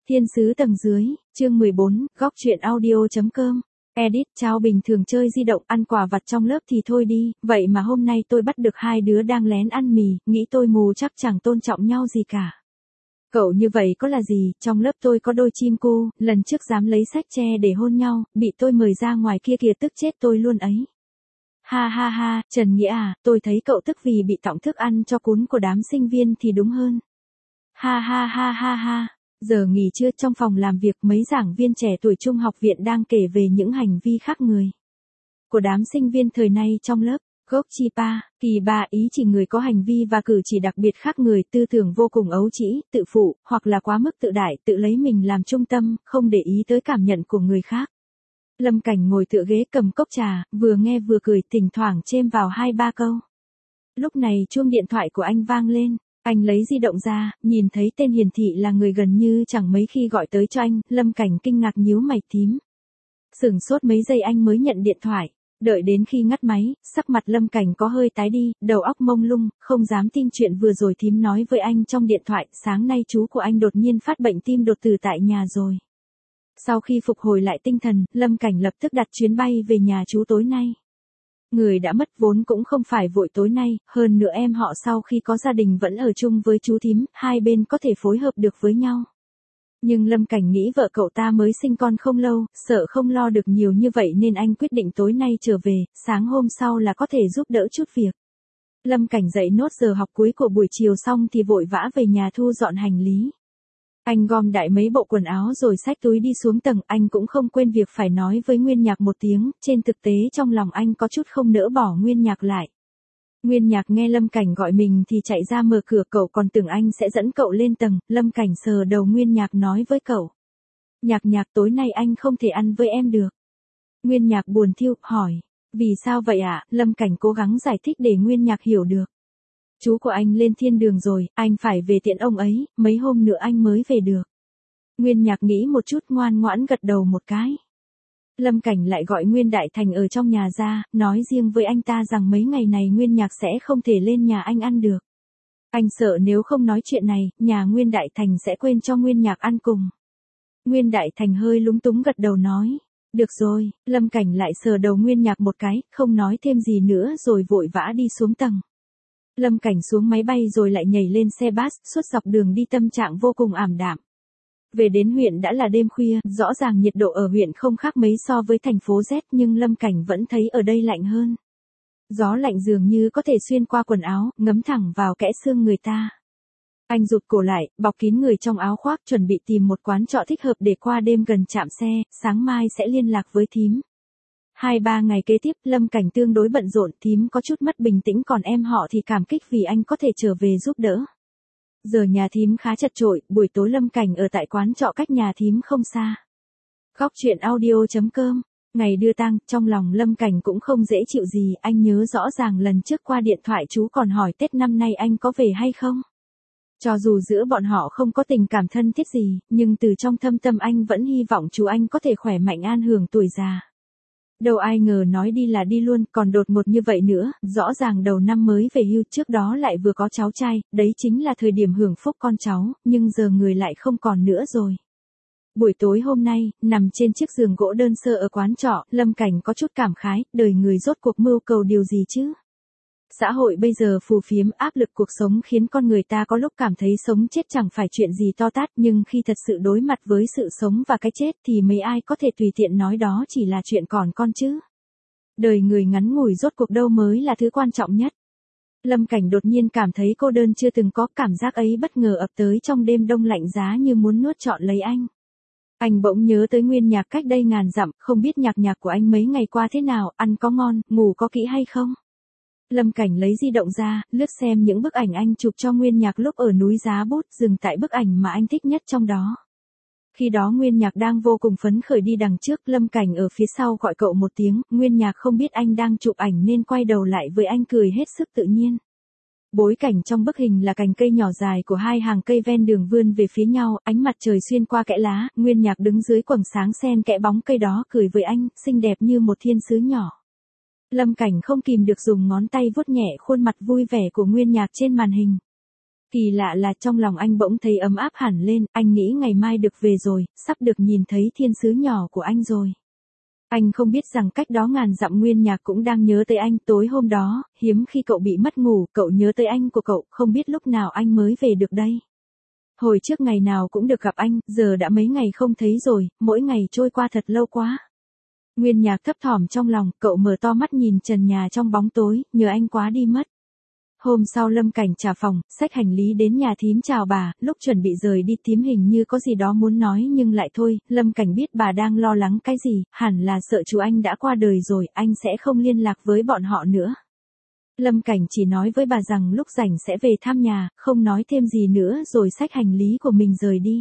Thiên sứ tầng dưới, chương 14, góc truyện audio.com. Edit, chào bình thường chơi di động ăn quà vặt trong lớp thì thôi đi, vậy mà hôm nay tôi bắt được hai đứa đang lén ăn mì, nghĩ tôi mù chắc chẳng tôn trọng nhau gì cả. Cậu như vậy có là gì, trong lớp tôi có đôi chim cu, lần trước dám lấy sách tre để hôn nhau, bị tôi mời ra ngoài kia kìa tức chết tôi luôn ấy. Ha ha ha, Trần Nghĩa à, tôi thấy cậu tức vì bị tọng thức ăn cho cún của đám sinh viên thì đúng hơn. Ha ha ha ha ha. Giờ nghỉ trưa trong phòng làm việc mấy giảng viên trẻ tuổi trung học viện đang kể về những hành vi khác người của đám sinh viên thời nay trong lớp. Gốc chi pa, kỳ ba ý chỉ người có hành vi và cử chỉ đặc biệt khác người, tư tưởng vô cùng ấu trĩ, tự phụ, hoặc là quá mức tự đại, tự lấy mình làm trung tâm, không để ý tới cảm nhận của người khác. Lâm Cảnh ngồi tựa ghế cầm cốc trà, vừa nghe vừa cười, thỉnh thoảng chêm vào 2-3 câu. Lúc này chuông điện thoại của anh vang lên. Anh lấy di động ra, nhìn thấy tên hiển thị là người gần như chẳng mấy khi gọi tới cho anh, Lâm Cảnh kinh ngạc nhíu mày thím. Sửng sốt mấy giây anh mới nhận điện thoại, đợi đến khi ngắt máy, sắc mặt Lâm Cảnh có hơi tái đi, đầu óc mông lung, không dám tin chuyện vừa rồi thím nói với anh trong điện thoại, sáng nay chú của anh đột nhiên phát bệnh tim đột tử tại nhà rồi. Sau khi phục hồi lại tinh thần, Lâm Cảnh lập tức đặt chuyến bay về nhà chú tối nay. Người đã mất vốn cũng không phải vội tối nay, hơn nữa em họ sau khi có gia đình vẫn ở chung với chú thím, hai bên có thể phối hợp được với nhau. Nhưng Lâm Cảnh nghĩ vợ cậu ta mới sinh con không lâu, sợ không lo được nhiều như vậy nên anh quyết định tối nay trở về, sáng hôm sau là có thể giúp đỡ chút việc. Lâm Cảnh dậy nốt giờ học cuối của buổi chiều xong thì vội vã về nhà thu dọn hành lý. Anh gom đại mấy bộ quần áo rồi xách túi đi xuống tầng, anh cũng không quên việc phải nói với Nguyên Nhạc một tiếng, trên thực tế trong lòng anh có chút không nỡ bỏ Nguyên Nhạc lại. Nguyên Nhạc nghe Lâm Cảnh gọi mình thì chạy ra mở cửa, cậu còn tưởng anh sẽ dẫn cậu lên tầng, Lâm Cảnh sờ đầu Nguyên Nhạc nói với cậu. Nhạc tối nay anh không thể ăn với em được. Nguyên Nhạc buồn thiu, hỏi, vì sao vậy ạ? Lâm Cảnh cố gắng giải thích để Nguyên Nhạc hiểu được. Chú của anh lên thiên đường rồi, anh phải về tiện ông ấy, mấy hôm nữa anh mới về được. Nguyên Nhạc nghĩ một chút ngoan ngoãn gật đầu một cái. Lâm Cảnh lại gọi Nguyên Đại Thành ở trong nhà ra, nói riêng với anh ta rằng mấy ngày này Nguyên Nhạc sẽ không thể lên nhà anh ăn được. Anh sợ nếu không nói chuyện này, nhà Nguyên Đại Thành sẽ quên cho Nguyên Nhạc ăn cùng. Nguyên Đại Thành hơi lúng túng gật đầu nói. Được rồi, Lâm Cảnh lại sờ đầu Nguyên Nhạc một cái, không nói thêm gì nữa rồi vội vã đi xuống tầng. Lâm Cảnh xuống máy bay rồi lại nhảy lên xe bus, suốt dọc đường đi tâm trạng vô cùng ảm đạm. Về đến huyện đã là đêm khuya, rõ ràng nhiệt độ ở huyện không khác mấy so với thành phố Z nhưng Lâm Cảnh vẫn thấy ở đây lạnh hơn. Gió lạnh dường như có thể xuyên qua quần áo, ngấm thẳng vào kẽ xương người ta. Anh rụt cổ lại, bọc kín người trong áo khoác chuẩn bị tìm một quán trọ thích hợp để qua đêm gần trạm xe, sáng mai sẽ liên lạc với thím. 2-3 ngày kế tiếp, Lâm Cảnh tương đối bận rộn, thím có chút mất bình tĩnh còn em họ thì cảm kích vì anh có thể trở về giúp đỡ. Giờ nhà thím khá chật chội, buổi tối Lâm Cảnh ở tại quán trọ cách nhà thím không xa. Góc truyện audio.com. Ngày đưa tang, trong lòng Lâm Cảnh cũng không dễ chịu gì, anh nhớ rõ ràng lần trước qua điện thoại chú còn hỏi Tết năm nay anh có về hay không. Cho dù giữa bọn họ không có tình cảm thân thiết gì, nhưng từ trong thâm tâm anh vẫn hy vọng chú anh có thể khỏe mạnh an hưởng tuổi già. Đâu ai ngờ nói đi là đi luôn, còn đột ngột như vậy nữa, rõ ràng đầu năm mới về hưu trước đó lại vừa có cháu trai, đấy chính là thời điểm hưởng phúc con cháu, nhưng giờ người lại không còn nữa rồi. Buổi tối hôm nay, nằm trên chiếc giường gỗ đơn sơ ở quán trọ, Lâm Cảnh có chút cảm khái, đời người rốt cuộc mưu cầu điều gì chứ? Xã hội bây giờ phù phiếm áp lực cuộc sống khiến con người ta có lúc cảm thấy sống chết chẳng phải chuyện gì to tát nhưng khi thật sự đối mặt với sự sống và cái chết thì mấy ai có thể tùy tiện nói đó chỉ là chuyện còn con chứ. Đời người ngắn ngủi rốt cuộc đâu mới là thứ quan trọng nhất. Lâm Cảnh đột nhiên cảm thấy cô đơn chưa từng có, cảm giác ấy bất ngờ ập tới trong đêm đông lạnh giá như muốn nuốt trọn lấy anh. Anh bỗng nhớ tới Nguyên Nhạc cách đây ngàn dặm, không biết nhạc của anh mấy ngày qua thế nào, ăn có ngon, ngủ có kỹ hay không? Lâm Cảnh lấy di động ra, lướt xem những bức ảnh anh chụp cho Nguyên Nhạc lúc ở núi Giá Bút, dừng tại bức ảnh mà anh thích nhất trong đó. Khi đó Nguyên Nhạc đang vô cùng phấn khởi đi đằng trước, Lâm Cảnh ở phía sau gọi cậu một tiếng, Nguyên Nhạc không biết anh đang chụp ảnh nên quay đầu lại với anh cười hết sức tự nhiên. Bối cảnh trong bức hình là cành cây nhỏ dài của hai hàng cây ven đường vươn về phía nhau, ánh mặt trời xuyên qua kẽ lá, Nguyên Nhạc đứng dưới quầng sáng xen kẽ bóng cây đó cười với anh, xinh đẹp như một thiên sứ nhỏ. Lâm Cảnh không kìm được dùng ngón tay vuốt nhẹ khuôn mặt vui vẻ của Nguyên Nhạc trên màn hình. Kỳ lạ là trong lòng anh bỗng thấy ấm áp hẳn lên, anh nghĩ ngày mai được về rồi, sắp được nhìn thấy thiên sứ nhỏ của anh rồi. Anh không biết rằng cách đó ngàn dặm Nguyên Nhạc cũng đang nhớ tới anh. Tối hôm đó, hiếm khi cậu bị mất ngủ, cậu nhớ tới anh của cậu, không biết lúc nào anh mới về được đây. Hồi trước ngày nào cũng được gặp anh, giờ đã mấy ngày không thấy rồi, mỗi ngày trôi qua thật lâu quá. Nguyên Nhạc thấp thỏm trong lòng, cậu mở to mắt nhìn trần nhà trong bóng tối, nhớ anh quá đi mất. Hôm sau Lâm Cảnh trả phòng, xách hành lý đến nhà thím chào bà, lúc chuẩn bị rời đi thím hình như có gì đó muốn nói nhưng lại thôi, Lâm Cảnh biết bà đang lo lắng cái gì, hẳn là sợ chú anh đã qua đời rồi, anh sẽ không liên lạc với bọn họ nữa. Lâm Cảnh chỉ nói với bà rằng lúc rảnh sẽ về thăm nhà, không nói thêm gì nữa rồi xách hành lý của mình rời đi.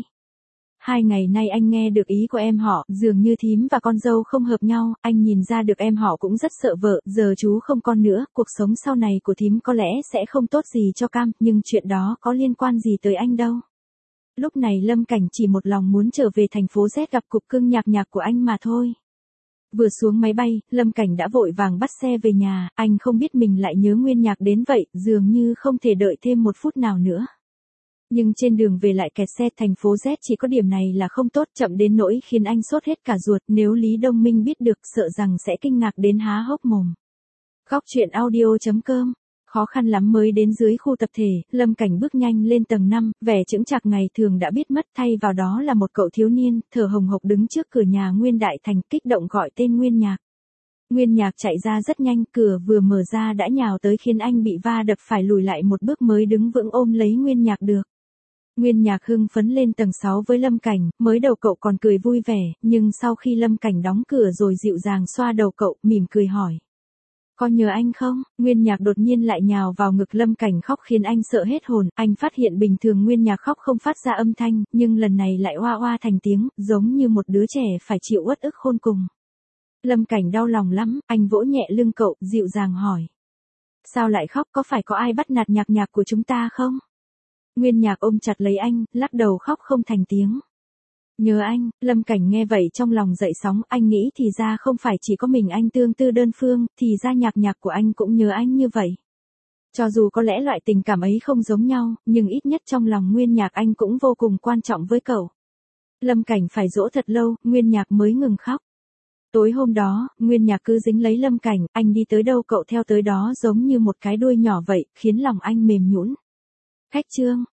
2 ngày nay anh nghe được ý của em họ, dường như thím và con dâu không hợp nhau, anh nhìn ra được em họ cũng rất sợ vợ, giờ chú không con nữa, cuộc sống sau này của thím có lẽ sẽ không tốt gì cho Cam, nhưng chuyện đó có liên quan gì tới anh đâu. Lúc này Lâm Cảnh chỉ một lòng muốn trở về thành phố Z gặp cục cưng nhạc nhạc của anh mà thôi. Vừa xuống máy bay, Lâm Cảnh đã vội vàng bắt xe về nhà, anh không biết mình lại nhớ Nguyên Nhạc đến vậy, dường như không thể đợi thêm một phút nào nữa. Nhưng trên đường về lại kẹt xe, thành phố Z chỉ có điểm này là không tốt, chậm đến nỗi khiến anh sốt hết cả ruột, nếu Lý Đông Minh biết được sợ rằng sẽ kinh ngạc đến há hốc mồm. Góc truyện audio.com. Khó khăn lắm mới đến dưới khu tập thể, Lâm Cảnh bước nhanh lên tầng 5, vẻ chững chạc ngày thường đã biết mất, thay vào đó là một cậu thiếu niên, thở hồng hộc đứng trước cửa nhà Nguyên Đại Thành, kích động gọi tên Nguyên Nhạc. Nguyên Nhạc chạy ra rất nhanh, cửa vừa mở ra đã nhào tới khiến anh bị va đập phải lùi lại một bước mới đứng vững ôm lấy Nguyên Nhạc được. Nguyên Nhạc hưng phấn lên tầng 6 với Lâm Cảnh, mới đầu cậu còn cười vui vẻ, nhưng sau khi Lâm Cảnh đóng cửa rồi dịu dàng xoa đầu cậu, mỉm cười hỏi. Có nhớ anh không? Nguyên Nhạc đột nhiên lại nhào vào ngực Lâm Cảnh khóc khiến anh sợ hết hồn, anh phát hiện bình thường Nguyên Nhạc khóc không phát ra âm thanh, nhưng lần này lại oa oa thành tiếng, giống như một đứa trẻ phải chịu uất ức khôn cùng. Lâm Cảnh đau lòng lắm, anh vỗ nhẹ lưng cậu, dịu dàng hỏi. Sao lại khóc, có phải có ai bắt nạt Nhạc Nhạc của chúng ta không? Nguyên Nhạc ôm chặt lấy anh, lắc đầu khóc không thành tiếng. Nhớ anh, Lâm Cảnh nghe vậy trong lòng dậy sóng, anh nghĩ thì ra không phải chỉ có mình anh tương tư đơn phương, thì ra Nhạc Nhạc của anh cũng nhớ anh như vậy. Cho dù có lẽ loại tình cảm ấy không giống nhau, nhưng ít nhất trong lòng Nguyên Nhạc anh cũng vô cùng quan trọng với cậu. Lâm Cảnh phải dỗ thật lâu, Nguyên Nhạc mới ngừng khóc. Tối hôm đó, Nguyên Nhạc cứ dính lấy Lâm Cảnh, anh đi tới đâu cậu theo tới đó giống như một cái đuôi nhỏ vậy, khiến lòng anh mềm nhũn. Khách Trương.